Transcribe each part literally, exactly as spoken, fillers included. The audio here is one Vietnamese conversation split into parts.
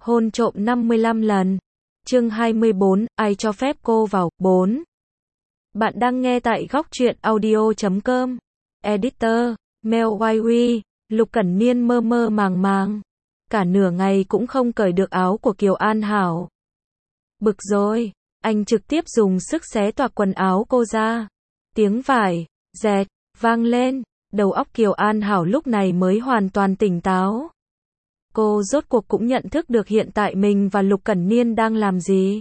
Hôn trộm năm mươi lăm lần. Chương hai mươi bốn, ai cho phép cô vào? bốn. Bạn đang nghe tại góc truyện audio chấm com. Editor, Mel Wai, Lục Cẩn Niên mơ mơ màng màng. Cả nửa ngày cũng không cởi được áo của Kiều An Hảo. Bực rồi, anh trực tiếp dùng sức xé toạc quần áo cô ra. Tiếng vải, dẹt, vang lên. Đầu óc Kiều An Hảo lúc này mới hoàn toàn tỉnh táo. Cô rốt cuộc cũng nhận thức được hiện tại mình và Lục Cẩn Niên đang làm gì.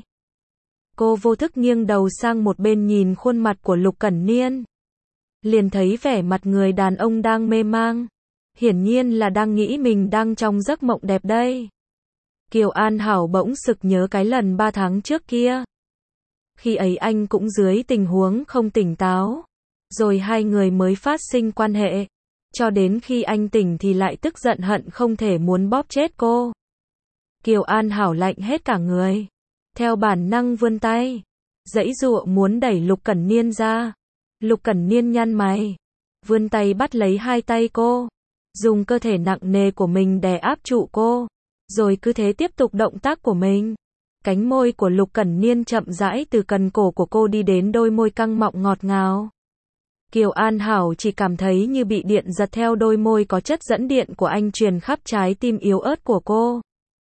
Cô vô thức nghiêng đầu sang một bên nhìn khuôn mặt của Lục Cẩn Niên. Liền thấy vẻ mặt người đàn ông đang mê mang. Hiển nhiên là đang nghĩ mình đang trong giấc mộng đẹp đây. Kiều An Hảo bỗng sực nhớ cái lần ba tháng trước kia. Khi ấy anh cũng dưới tình huống không tỉnh táo. Rồi hai người mới phát sinh quan hệ. Cho đến khi anh tỉnh thì lại tức giận hận không thể muốn bóp chết cô. Kiều An Hảo lạnh hết cả người. Theo bản năng vươn tay. Giãy giụa muốn đẩy Lục Cẩn Niên ra. Lục Cẩn Niên nhăn mày. Vươn tay bắt lấy hai tay cô. Dùng cơ thể nặng nề của mình đè áp trụ cô. Rồi cứ thế tiếp tục động tác của mình. Cánh môi của Lục Cẩn Niên chậm rãi từ cần cổ của cô đi đến đôi môi căng mọng ngọt ngào. Kiều An Hảo chỉ cảm thấy như bị điện giật theo đôi môi có chất dẫn điện của anh truyền khắp trái tim yếu ớt của cô.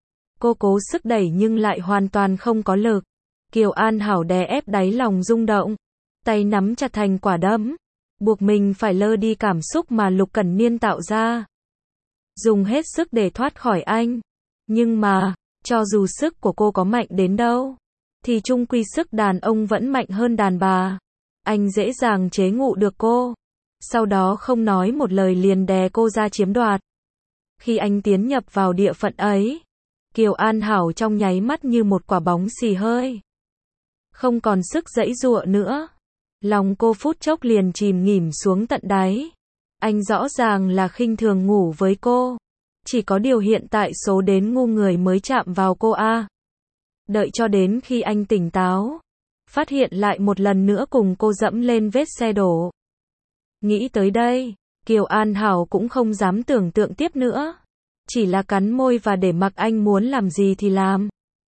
Cô cố sức đẩy nhưng lại hoàn toàn không có lực. Kiều An Hảo đè ép đáy lòng rung động. Tay nắm chặt thành quả đấm. Buộc mình phải lơ đi cảm xúc mà Lục Cẩn Niên tạo ra. Dùng hết sức để thoát khỏi anh. Nhưng mà, cho dù sức của cô có mạnh đến đâu, thì chung quy sức đàn ông vẫn mạnh hơn đàn bà. Anh dễ dàng chế ngự được cô. Sau đó không nói một lời liền đè cô ra chiếm đoạt. Khi anh tiến nhập vào địa phận ấy, Kiều An Hảo trong nháy mắt như một quả bóng xì hơi. Không còn sức giãy giụa nữa. Lòng cô phút chốc liền chìm nghỉm xuống tận đáy. Anh rõ ràng là khinh thường ngủ với cô. Chỉ có điều hiện tại số đến ngu người mới chạm vào cô a. Đợi cho đến khi anh tỉnh táo. Phát hiện lại một lần nữa cùng cô dẫm lên vết xe đổ. Nghĩ tới đây, Kiều An Hảo cũng không dám tưởng tượng tiếp nữa. Chỉ là cắn môi và để mặc anh muốn làm gì thì làm.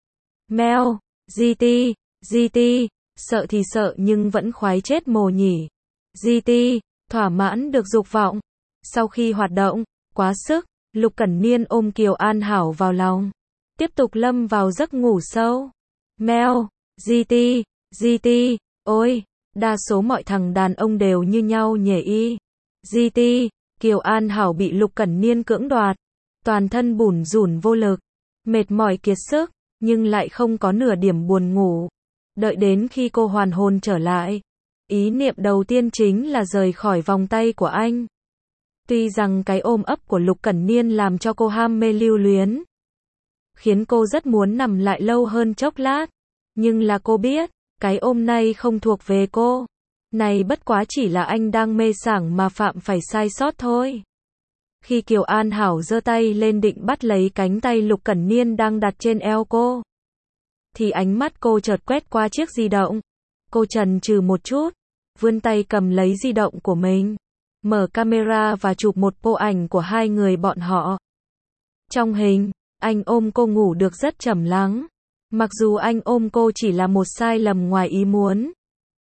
Mel, giê tê, giê tê, sợ thì sợ nhưng vẫn khoái chết mồ nhỉ. giê tê, thỏa mãn được dục vọng. Sau khi hoạt động, quá sức, Lục Cẩn Niên ôm Kiều An Hảo vào lòng. Tiếp tục lâm vào giấc ngủ sâu. Mel, giê tê, giê tê, ôi, đa số mọi thằng đàn ông đều như nhau nhỉ y. giê tê, Kiều An Hảo bị Lục Cẩn Niên cưỡng đoạt. Toàn thân bủn rủn vô lực. Mệt mỏi kiệt sức, nhưng lại không có nửa điểm buồn ngủ. Đợi đến khi cô hoàn hồn trở lại. Ý niệm đầu tiên chính là rời khỏi vòng tay của anh. Tuy rằng cái ôm ấp của Lục Cẩn Niên làm cho cô ham mê lưu luyến. Khiến cô rất muốn nằm lại lâu hơn chốc lát. Nhưng là cô biết, cái ôm này không thuộc về cô. Này bất quá chỉ là anh đang mê sảng mà phạm phải sai sót thôi. Khi Kiều An Hảo giơ tay lên định bắt lấy cánh tay Lục Cẩn Niên đang đặt trên eo cô. Thì ánh mắt cô chợt quét qua chiếc di động. Cô chần chừ một chút. Vươn tay cầm lấy di động của mình. Mở camera và chụp một bộ ảnh của hai người bọn họ. Trong hình, anh ôm cô ngủ được rất trầm lắng. Mặc dù anh ôm cô chỉ là một sai lầm ngoài ý muốn.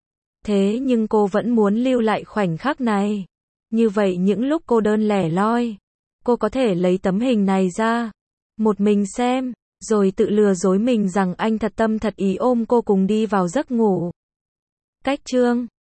Thế nhưng cô vẫn muốn lưu lại khoảnh khắc này. Như vậy những lúc cô đơn lẻ loi, cô có thể lấy tấm hình này ra. Một mình xem, rồi tự lừa dối mình rằng anh thật tâm thật ý ôm cô cùng đi vào giấc ngủ. Cách chương